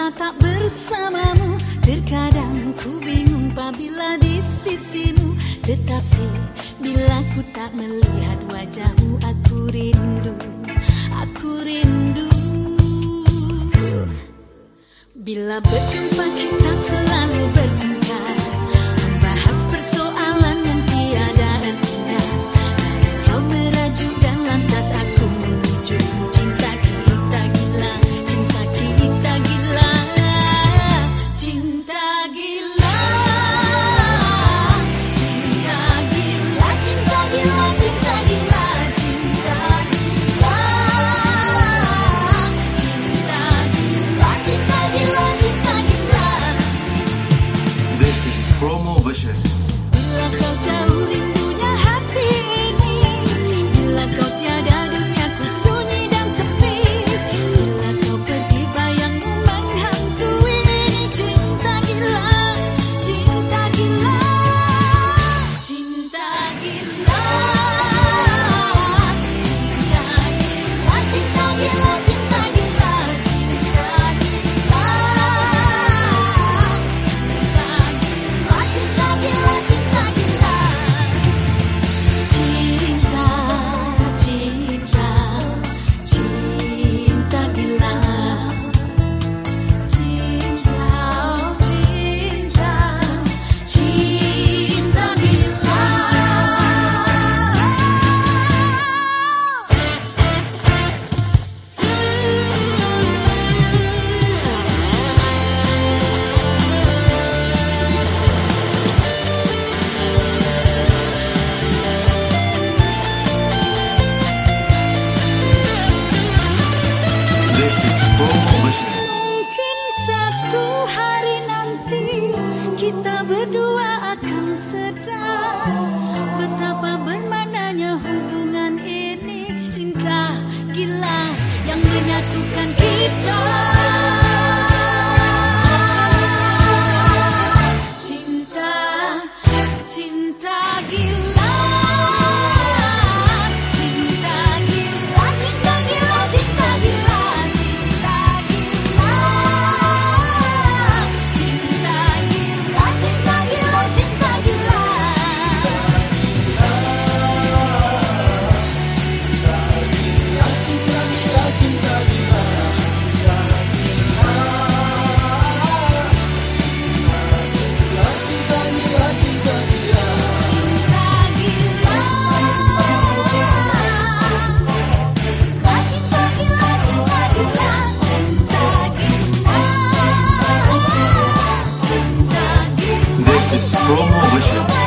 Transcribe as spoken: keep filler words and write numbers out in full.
lama tak bersamamu. Terkadang ku bingung apabila di sisimu, tetapi bila ku tak melihat wajahmu, aku rindu, aku rindu. Bila berjumpa kita selalu bertengkar, membahas persoalan yang tiada artinya. Lalu kau merajuk dan lantas aku menujumu. Cinta kita gila, cinta kita gila, cinta gila, cinta gila, cinta gila, cinta gila, cinta gila, cinta gila, cinta gila, cinta gila. This is promo version. Bila kau jauh rindunya hati ini, bila kau tiada duniaku sunyi dan sepi, bila kau pergi bayangmu menghantui ini. Cinta gila, cinta gila, cinta gila, cinta gila, cinta gila, cinta gila, cinta gila, cinta gila, cinta gila. Cinta, cinta, cinta gila. Cinta, oh cinta, cinta gila. This is promo version. Mungkin satu hari nanti kita berdua akan sadar betapa bermaknanya hubungan ini. Cinta gila yang menyatukan kita. Cinta, cinta gila, cinta gila, cinta gila, cinta gila, cinta gila, cinta gila, cinta gila, cinta gila. This is promo version.